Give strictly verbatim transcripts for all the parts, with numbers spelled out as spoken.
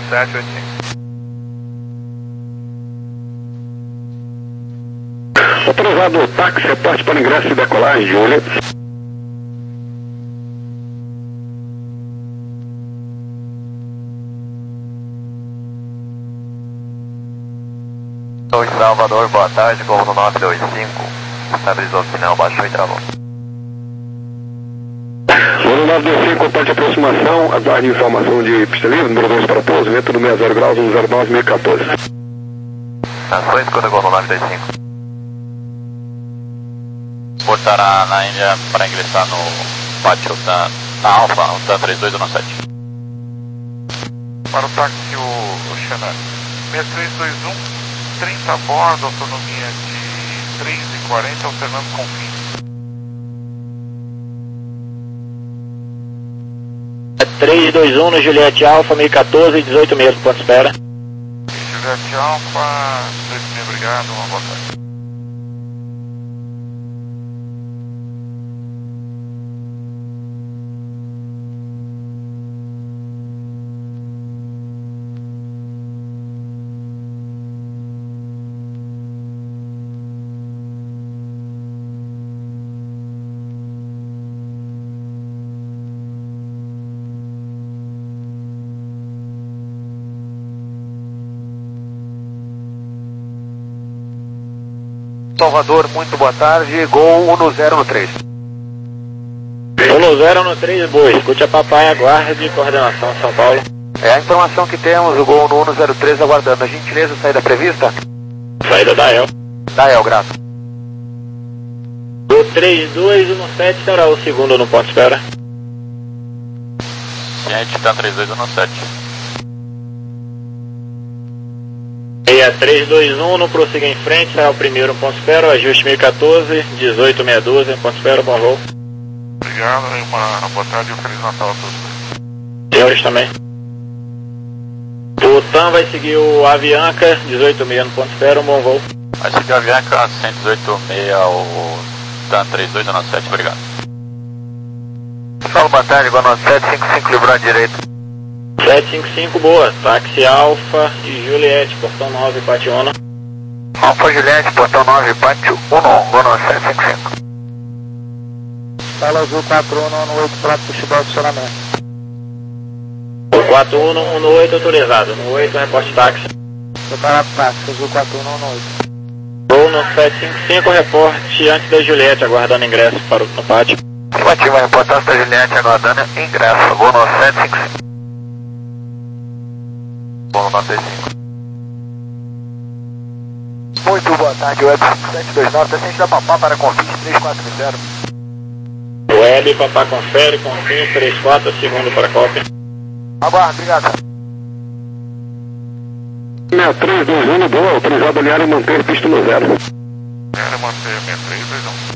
sete oito cinco. Autorizado táxi, reporte para ingresso e decolagem, Júlia. Sou de Salvador, boa tarde, Gol no nove dois cinco. Estabilizou o sinal, baixou e travou. Gol no nove dois cinco, ponto de aproximação, aguarde informação de pista livre, número dois para pouso, vento do sessenta graus, um zero nove mil e quatorze. Ação escuta, Gol no nove dois cinco. Portará na Índia para ingressar no pátio da, na Alfa, o TAN três dois um sete. Para o táxi, o, o Xanã. seis três dois um, trinta a bordo, autonomia de três e quarenta, alternando com fim. três dois um no Juliette Alfa, mil e quatorze, dezoito mesmo, ponto espera. Juliette Alfa, dezoito mil, obrigado, uma boa tarde. Salvador, muito boa tarde, Gol um zero no três. um zero no três, boa, escute a papai, aguarde, coordenação São Paulo. É a informação que temos, o Gol no um zero três aguardando. A gentileza, saída prevista? Saída da El. Da El, grato. O três dois um sete será o segundo no ponto espera. Gente, TAN três dois um sete. seis três dois um, no prossiga em frente, será o primeiro ponto espera, ajuste mil e quatorze, dezoito seiscentos e doze, ponto espera, bom voo. Obrigado, uma boa tarde e um Feliz Natal a todos. Senhores também. O TAN vai seguir o Avianca, dezoito seis no ponto espera, um bom voo. Vai seguir o Avianca cento e dezoito seis, o TAN três dois um sete, obrigado. Fala, boa tarde, Gol no sete cinco cinco, livrou à direita. sete cinco cinco, boa, táxi Alfa e Juliette, portão nove, pátio Uno. Alfa Juliette, portão nove, pátio Uno, Gol no sete cinco cinco. Fala Azul quatro um um oito, prato do Chibão, funcionamento. O quatro um um oito autorizado, no oito, reporte táxi. Preparado táxi, Azul quatro um um oito. Gol no sete cinco cinco, reporte antes da Juliette, aguardando ingresso para o, no pátio. Estimativa, reportagem da Juliette, aguardando ingresso, Gol no sete cinco cinco. Gol no nove dois cinco. Muito boa tarde, Web cinco sete dois nove, descente da Papá para convite três quatro zero. Web, Papá confere, confirme, três quatro, segundo para cópia. Aguardo, obrigado. seis três dois um, boa, autorizado a alinhar e manter pista no zero. Era manter seis três dois um.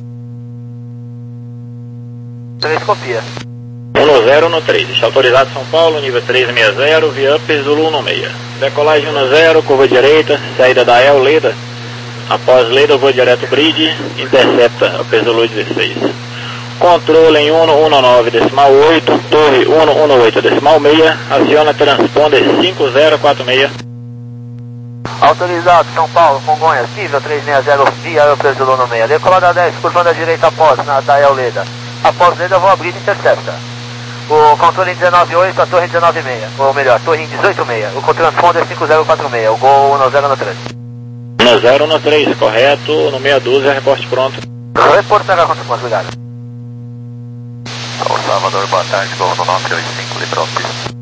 três copia. um zero no três, está autorizado São Paulo, nível três seis zero, via up, Zulu um seis. Decolagem um zero, curva direita, saída da El, Leda. Após Leda, voo direto bridge, intercepta, up, Zulu dezesseis. Controle em um um nove decimal oito, torre um um oito decimal seis, aciona transponder cinco zero quatro seis. Autorizado, São Paulo, Congonhas, nível três seis zero, via up, Zulu um seis. Decolada dez, curvando à direita após, na da El, Leda. Após Leda, vou abrir e intercepta. O controle em dezenove oito, a torre em dezenove seis, ou melhor, torre em dezoito seis, o transponder cinco zero quatro seis, o Gol um zero no três. um zero no três, correto, no seis doze, reporte pronto. Reporte conta com obrigado. O Salvador, boa tarde, Gol no nove dois cinco, livrou pista.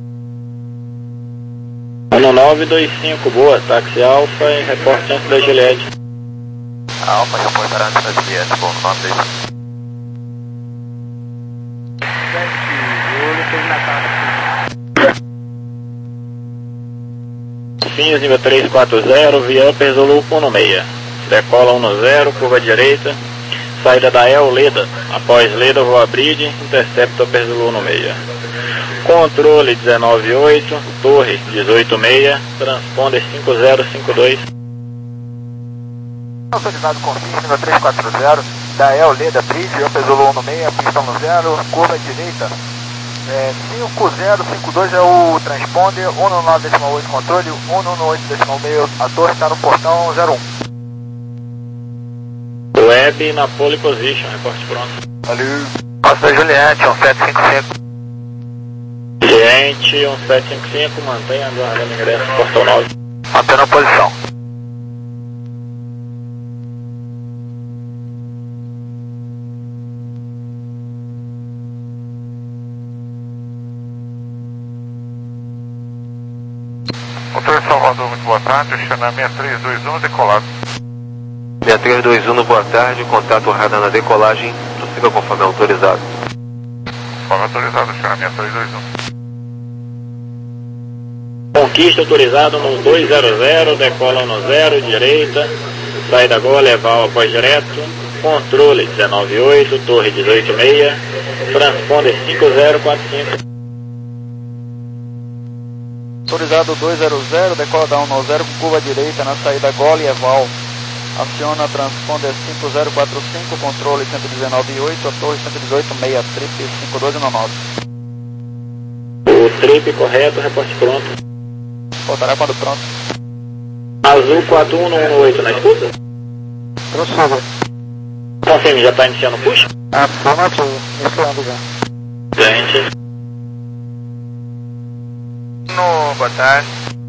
No nove dois cinco, boa, táxi Alfa e reporte antes da Juliette. Alfa, reportará antes da Juliette, Gol no nove dois cinco. Fins, nível três quatro zero, via up, Zulu um seis. Decola um zero, curva direita, saída da El, Leda. Após Leda, vou abrir, intercepta up, Zulu um seis. Controle dezenove oito, torre dezoito seis, transponder cinco zero cinco dois. Autorizado confirme no três quatro zero, da El, Leda, bridge, up, Zulu um seis, pista um zero, curva direita. É, cinco zero cinco dois é o transponder, cento e nove vírgula oito controle, cento e oito vírgula seis, a torre está no portão zero um. Web na pole position, reporte pronto. Valeu. Passa Juliette, um sete cinco cinco. Gente, um sete cinco cinco, mantenha aguardando ingresso, portão nove. Mantendo a posição. Motor Salvador, muito boa tarde, o Xanã seis três dois um, decolado. seis três dois um, boa tarde, contato radar na decolagem, prossiga conforme autorizado. Conforme autorizado, Xanã seis três dois um. Conquista autorizado no dois zero zero, decola no zero, direita, saída agora, levar após direto, controle dezenove oito, torre dezoito seis, transponder cinco zero quatro cinco. Autorizado dois zero zero, decola da um zero com curva direita na saída Gole Eval. Aciona transponder cinco zero quatro cinco, controle cento e dezenove oito, a torre cento e dezoito seis, trip cinco dois nove. O trip correto, reporte pronto. Voltará quando pronto. Azul quatro um um oito, na escuta? Prossiga. Confirme, já está iniciando o push? Afirmativo, iniciando já. Gente. No, boa tarde.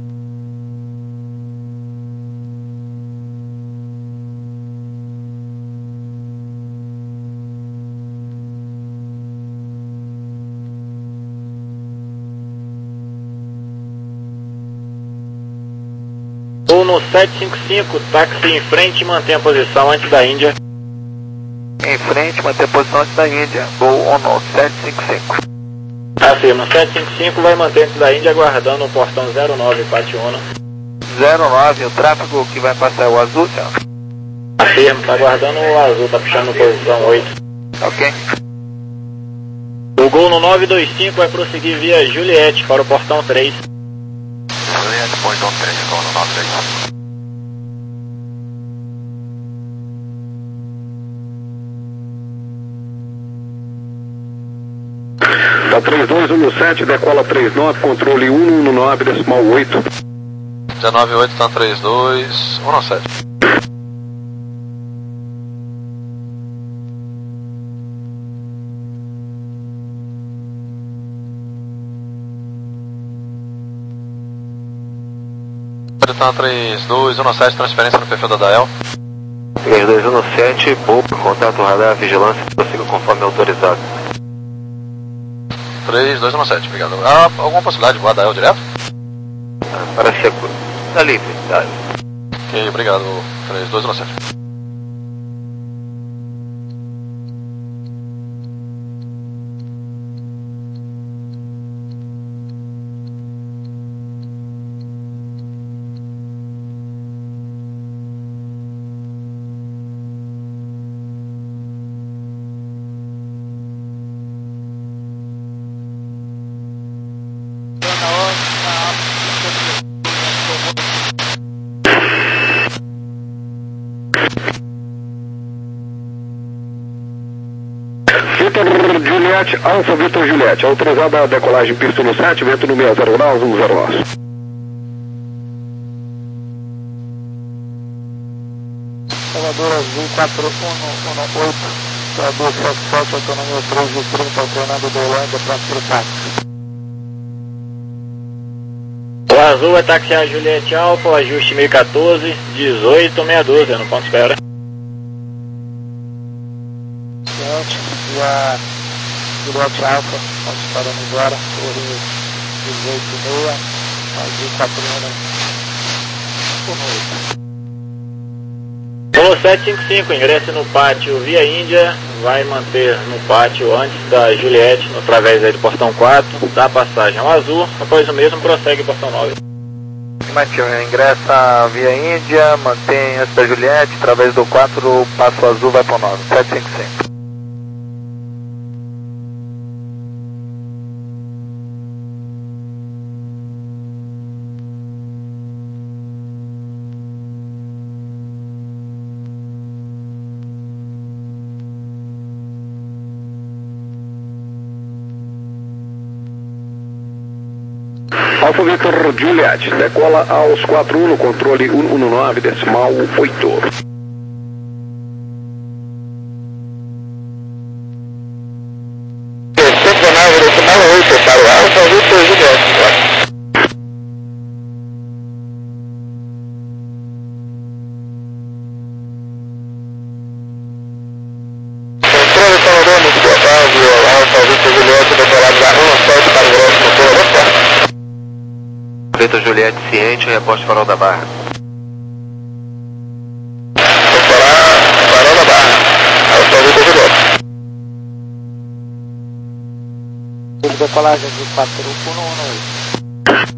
Ou no sete cinco cinco, táxi em frente e mantém a posição antes da Índia. Em frente, manter a posição antes da Índia. Gol on sete cinco cinco. Afirma, sete cinco cinco vai manter antes da Índia, aguardando o portão zero nove, Pationa. zero nove, o tráfego que vai passar é o azul, senhor? Afirma, está aguardando o azul, está puxando posição oito. Ok. O gol no nove dois cinco vai prosseguir via Juliette para o portão três. Juliette, portão três, gol no nove dois cinco. Tá três dois um sete, decola três nove, controle um um nove, decimal oito. dezenove oito, tá três dois um sete. Tá três dois um sete, transferência no perfil da D A E L. três dois um sete, pouco, contato radar, vigilância, prossiga conforme autorizado. três dois um sete, obrigado. Há alguma possibilidade de voar da D A E L direto? Ah, para seguro. Tá livre, tá. Ok, obrigado. três dois um sete. Vitor Juliette, Alfa Vitor Juliette, autorizada a decolagem pista no sete, vento no seis zero graus, um zero nove. Salvador Azul quatro um um oito, Salvador sete sete, autonomia três de trinta, alternando do Holanda para Fritática. O azul vai taxiar Juliette Alfa, ajuste mil e quatorze, dezoito seis doze, no ponto espera. Gente, e a Juliette Alfa, estamos parando agora, torre dezoito seis, Azul quatro um um oito. Polo sete cinco cinco, ingresse no pátio via Índia, vai manter no pátio antes da Juliette, através aí do portão quatro, dá passagem ao azul, após o mesmo prossegue o portão nove. Afirmativo, ingressa via Índia, mantém antes da Juliette, através do quatro, passo azul, vai para o nove, sete cinco cinco. Alfa Victor Juliet, decola aos quatro um no controle cento e dezesseis decimal oito. cento e dezenove decimal oito para o Alfa Victor Juliet. Controle Panorâmico, boa tarde, Alfa Victor Juliet, decolado da um sete para o grosso motor, opa. Victor Juliet ciente, reposte farol da barra. Decolar, farol da barra, Alfa Victor Juliet. Decolagem de quatro um um oito.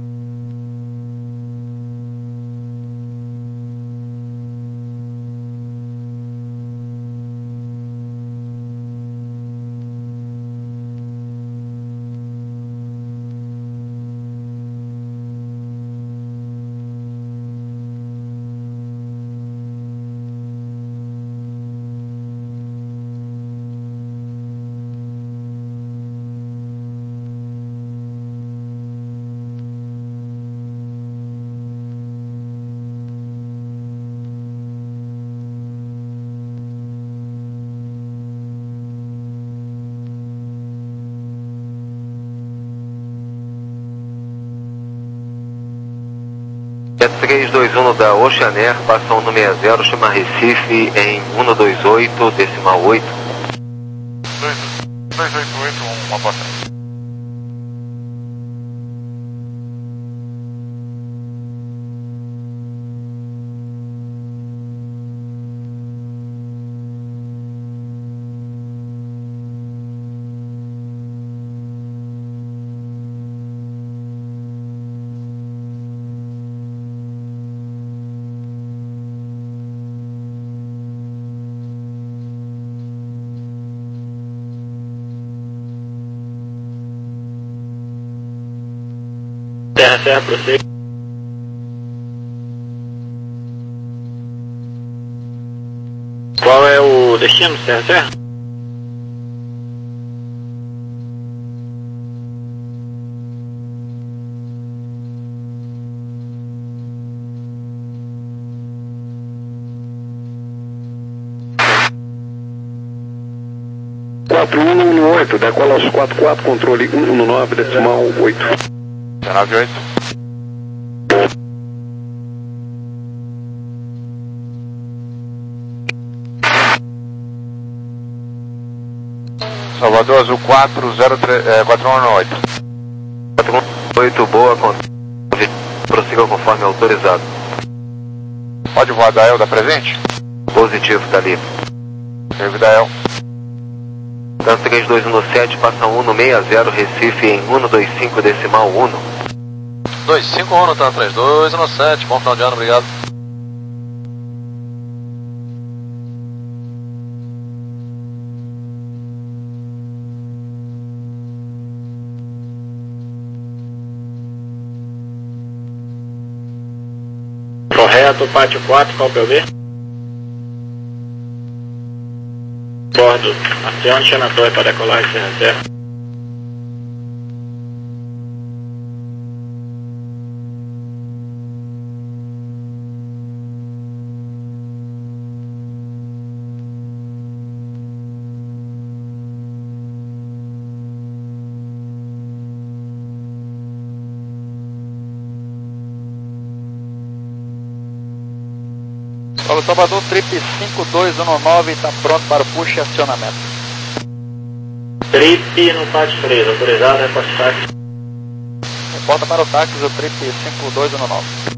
três dois um da Oceanair, passa um no sessenta, chama Recife em cento e vinte e oito decimal oito. dois oito oito, uma porta. Serra, serra, prossiga. Qual é o destino, serra, serra? quatro um um oito, decola aos quatro quatro, controle cento e dezenove decimal oito. dezenove oito. Salvador Azul quatro zero três, é, quatro um um oito. quatro um oito, boa, prossiga conforme autorizado. Pode voar da El da presente? Positivo, tá livre. Serve da El. Tanto três dois um no sete, passa um no sessenta, Recife em cento e vinte e cinco decimal um. dois cinco um no Tanto três dois um no sete, bom final de ano, obrigado. Correto, pátio quatro, qual P O V? Bordo, acione Xana Torre para decolagem, serra, serra. Paulo Salvador, Trip cinco dois um nove, está pronto para o push e acionamento. Trip no pátio três, autorizado, reposte táxi. Reporta para o táxi o Trip cinco dois um nove.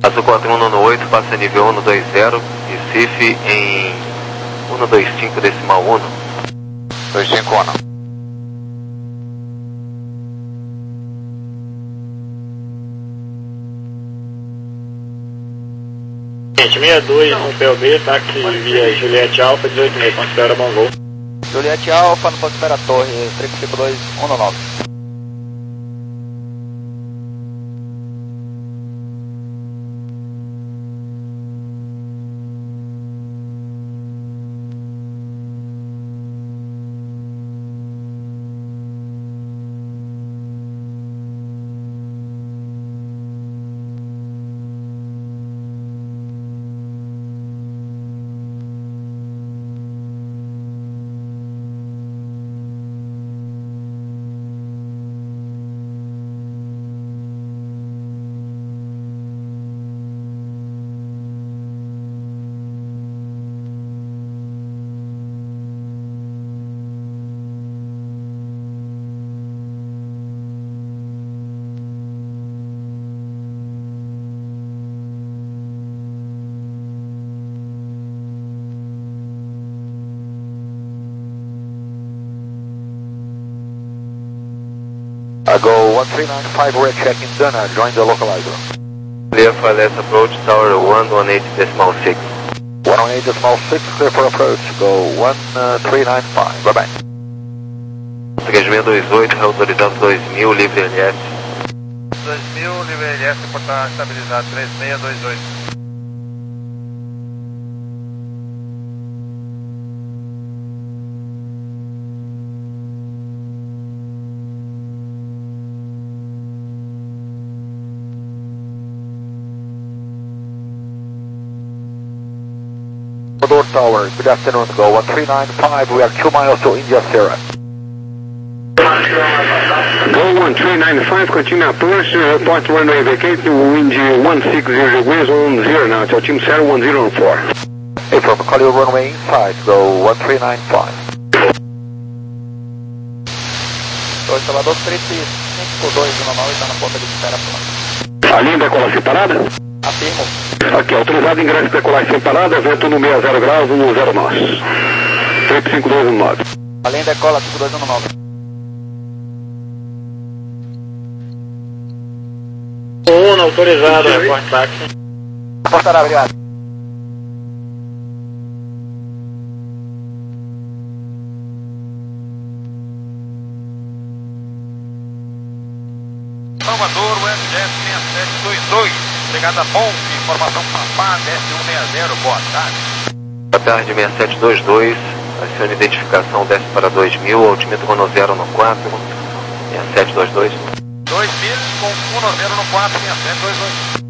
Passo quatro um nove oito, passa nível um dois zero, Recife em um dois cinco decimal um. dois cinco um. Gente, sessenta e dois no P O B, táxi via Juliette Alfa, dezoito e meio, considera bom voo. Juliette Alfa, no Prospera Torre, três cinco dois um nove. Go one three nine five, we're checking Dana, join the localizer. Clear for less approach, tower one one eight decimal six. one one eight decimal six, clear for approach, go one three nine five, bye bye. três mil e vinte e oito, autorizado dois mil, livre L S. dois mil, livre L S, portar estabilizado três seis dois oito. Commodore Tower, good afternoon, go one three nine five, we are two miles to India Sierra. Go one three nine five, continue approach, report runway vacate, wind one six zero degrees, on zero now, to Team Sierra one zero four. Hey, from call you runway inside, go one three nine five. Dois Salvador, três cinco dois um nove, está na ponta de espera pronto. A linha decolagem separada? Afirmo. Aqui, autorizado ingresso de decolagem separada, vento no sessenta graus, um zero nós. três cinco dois um nove. Além decola, cinco dois um nove. um autorizado, report táxi. Portará, obrigado. Salvador, U S S seis sete dois dois, chegada Monte, informação Papá, S um seis zero, boa tarde. Boa tarde, seis sete dois dois, acione identificação, desce para dois mil, altímetro um zero no quatro, seis sete dois dois. dois mil com um zero no quatro, seis sete dois dois.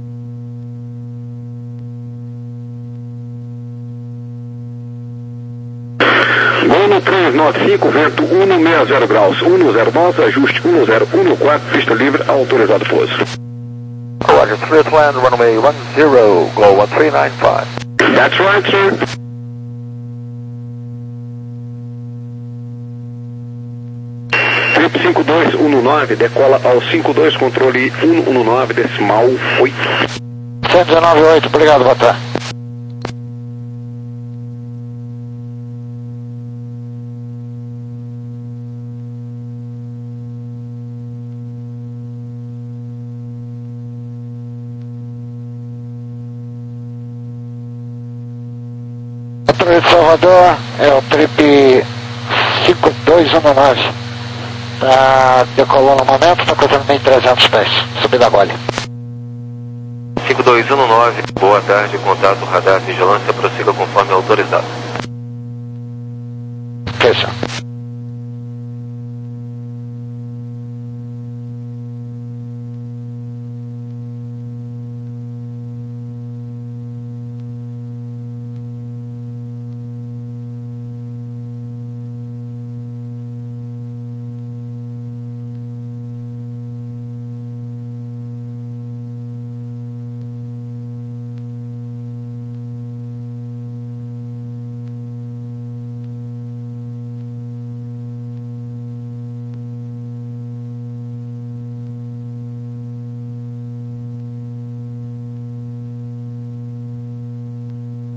Gol três nove cinco, vento um sessenta graus, um zero nove, ajuste um zero um no quatro, pista livre, autorizado pouso. Roger, Split land, runway one zero, go one three nine five. That's right, sir. Trip cinco dois um nove, decola ao cinco dois, controle um um nove, decimal, foi. cento e nove oito, obrigado, boa tarde. De Salvador, é o trip cinco dois um nove. Tá, decolou no momento, está contando em trezentos pés, subida a gole. cinco dois um nove, boa tarde, contato, radar, vigilância, prossiga conforme autorizado. Fecha.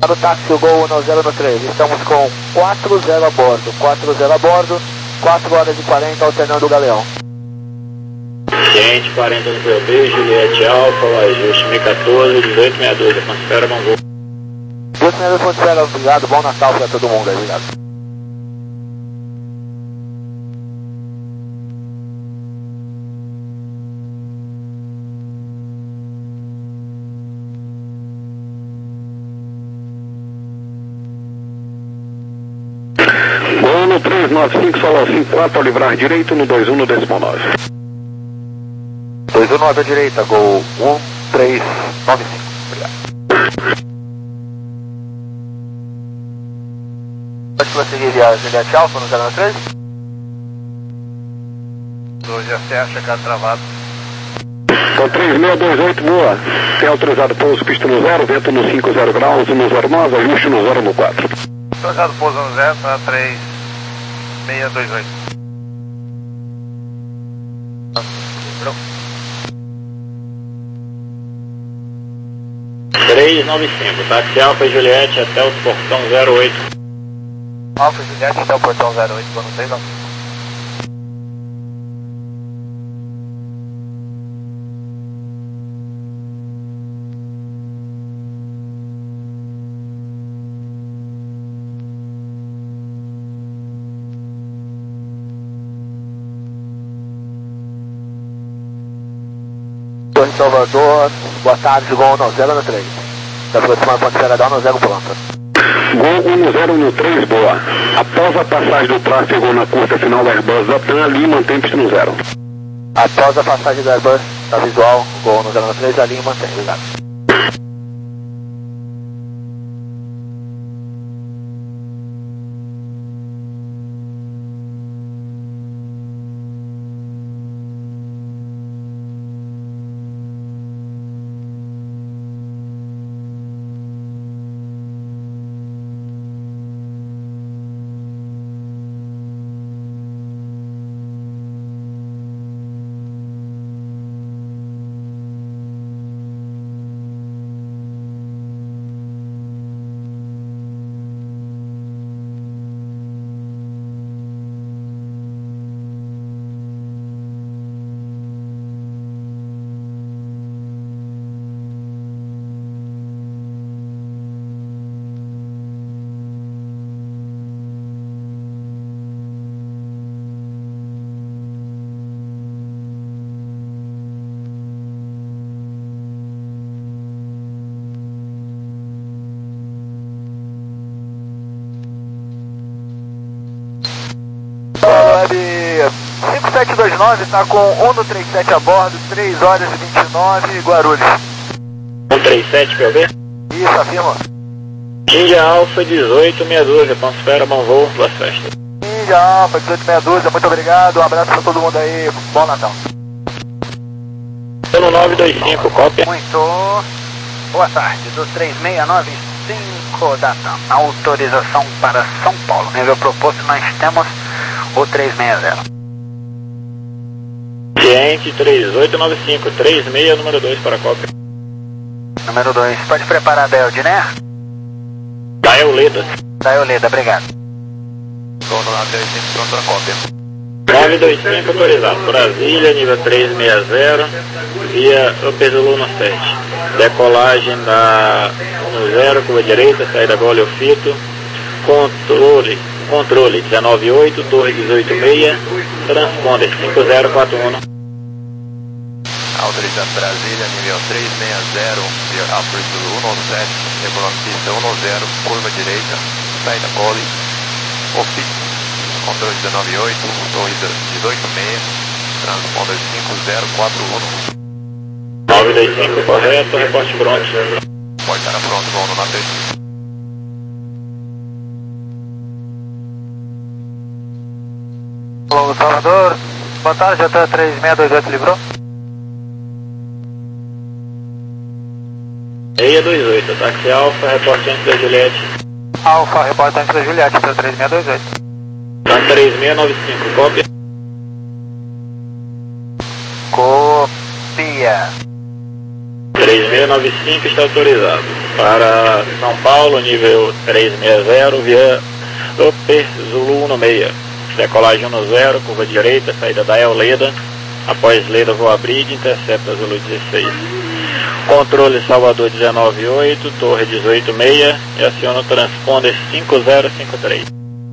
Para o táxi, o Gol um zero no três. Estamos com quatro zero a bordo. quatro zero a bordo, quatro horas e quarenta, alternando o Galeão. Gente, quarenta no P B, Juliette Alfa, o ajuste M quatorze, dezoito sessenta e dois, atmosfera, bom voo. dezoito sessenta e dois, atmosfera, obrigado, bom Natal para todo mundo aí, obrigado. Gol no três nove cinco, solo cinco quatro, ao livrar direito no dois um no décimo nove. dois um nove à direita, Gol um três nove cinco, obrigado. Pode prosseguir via Juliette Alfa no zero três? dois já se acha cá travado. Então três seis dois oito, boa. Tem autorizado pouso, pista no zero, vento no cinco zero graus, no zero nove, ajuste no zero no quatro. Autorizado pouso no zero, tá três seis dois oito. três nove cinco, táxi Alfa e Juliette até o portão zero oito. Alfa e Juliette até o portão zero oito, quando três nove cinco. Torre Salvador, boa tarde, Gol um zero no três. Da aproximando Ponte Ceradão, no zero pronto. Gol um zero no três, boa. Após a passagem do tráfego na curta final da Airbus da TAM, ali mantém pista no zero. Após a passagem da Airbus, tá visual, Gol um zero no três, ali mantém, obrigado. cinco sete dois nove, está com um no trinta e sete a bordo, três horas e vinte e nove, Guarulhos. um três sete, P B? Isso, afirma. Índia Alfa dezoito sessenta e dois, atmosfera, bom voo, boas festas. Índia Alfa dezoito sessenta e dois, muito obrigado, um abraço para todo mundo aí, bom Natal. No nove dois cinco, cópia. Muito boa tarde, do três seis nove cinco da TAM, autorização para São Paulo, nível proposto nós temos o três seis zero. Ciente três oito nove cinco, três seis, número dois para a cópia. Número dois, pode preparar da Eldiner? Da Euleda. Da Euleda, obrigado. Pronto, nove dois cinco, pronto para a cópia. nove dois cinco autorizado, Brasília, nível três seis zero, via Upper Zulu no sete. Decolagem da um zero, curva direita, saída Gole Fito, controle, controle dezenove oito, torre dezoito seis, transponder cinco zero quatro um. Autorizado Brasília, nível três seis zero, via Upper Zulu um sete, decolando pista um zero, curva direita, saída Gole Fito, controle dezenove oito, torre dezoito seis, transponder cinco zero quatro um. nove dois cinco, correto, reporte pronto. Pode estar pronto, vamos no nove dois cinco. Alô, Salvador, boa tarde, até três seis dois oito, livrou? seis dois oito, táxi Alfa, reporte antes da Juliette. Alfa, reporte antes da Juliette, até três seis dois oito. Tá três seis nove cinco, cópia. Copia. três três seis nove cinco está autorizado. Para São Paulo, nível três seis zero, via Upper Zulu um seis. Decolagem um zero, curva direita, saída da El Leda. Após Leda, voa Bridge, intercepta Zulu dezesseis. Controle Salvador dezenove oito, torre dezoito seis e aciona o transponder cinco zero cinco três.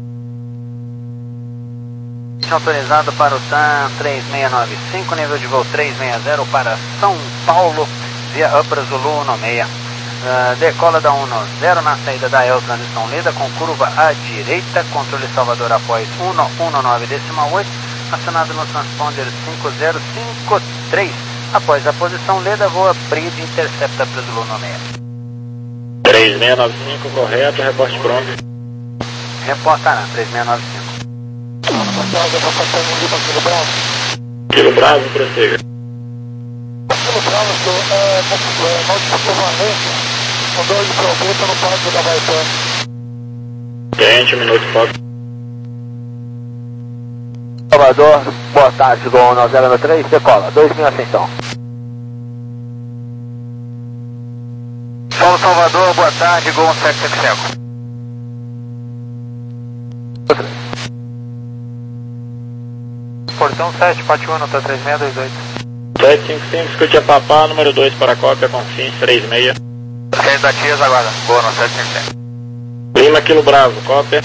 Autorizado para o T A M três seis nove cinco, nível de voo três seis zero para São Paulo, via Upper Zulu um seis. Uh, decola da um zero na saída da El Transição Leda com curva à direita, controle Salvador após um um nove decimal oito, acionado no transponder cinco zero cinco três. Após a posição Leda, voa Bridge, intercepta para Zulu um seis. três seis nove cinco, correto, reporte pronto. Reportará, três seis nove cinco. Kilo Bravo, prossiga. Kilo Bravo, é, notificou Valência, com dois de proveta no parque da Baitana. Cliente, um minuto, foco. Salvador, boa tarde, Gol um zero nove três, decola, dois mil ascensão. Paulo Salvador, boa tarde, Gol um sete cinco cinco. Portão sete, Pátio um, nota três seis dois oito. sete cinco cinco, escute a Papá, número dois para cópia, confins três seis. Saída da Tias, aguarda. Boa, no sete cinco cinco. Lima, Kilo Bravo, cópia.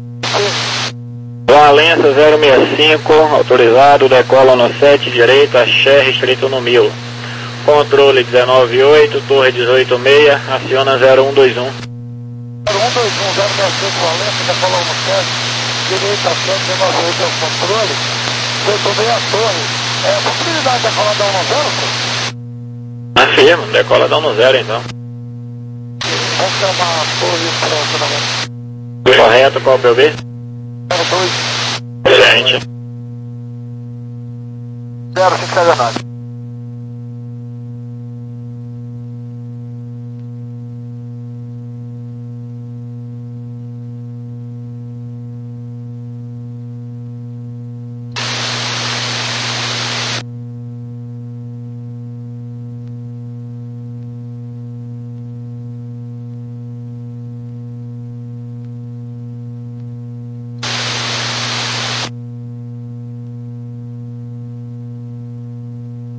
Valença zero seis cinco, autorizado, decola no sete, direita, Axé, restrito no mil. Controle dezenove oito, torre dezoito seis, aciona zero um dois um. zero um dois um, zero seis cinco, Valença, decola no sete, direita, dezenove oito, é o controle. Eu tomei a torre. É, possibilidade de decolar da um zero, senhor? Afirma, decola da um zero então. Vamos chamar a torre pronto, né? Correto, qual o P B? zero dois. Excelente. zero cinco sete nove.